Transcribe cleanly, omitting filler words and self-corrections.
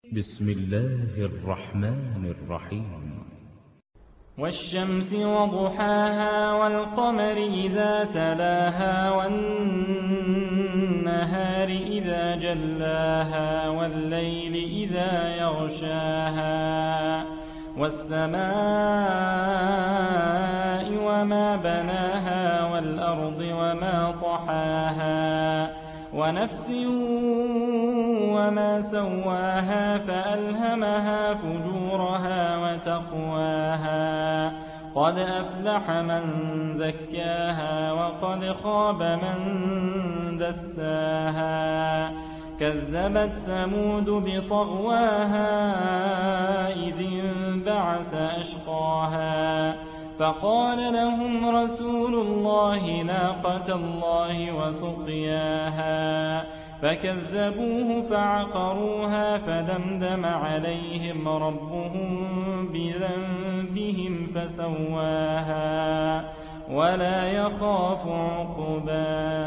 بسم الله الرحمن الرحيم والشمس وضحاها والقمر إذا تلاها والنهار إذا جلاها والليل إذا يغشاها والسماء وما بناها والأرض وما طحاها ونفس وما سواها فألهمها فجورها وتقواها قد أفلح من زكاها وقد خاب من دساها كذبت ثمود بطغواها إذ انبعث أشقاها فقال لهم رسول الله ناقة الله وسقياها فكذبوه فعقروها فدمدم عليهم ربهم بذنبهم فسواها ولا يخاف عقباها.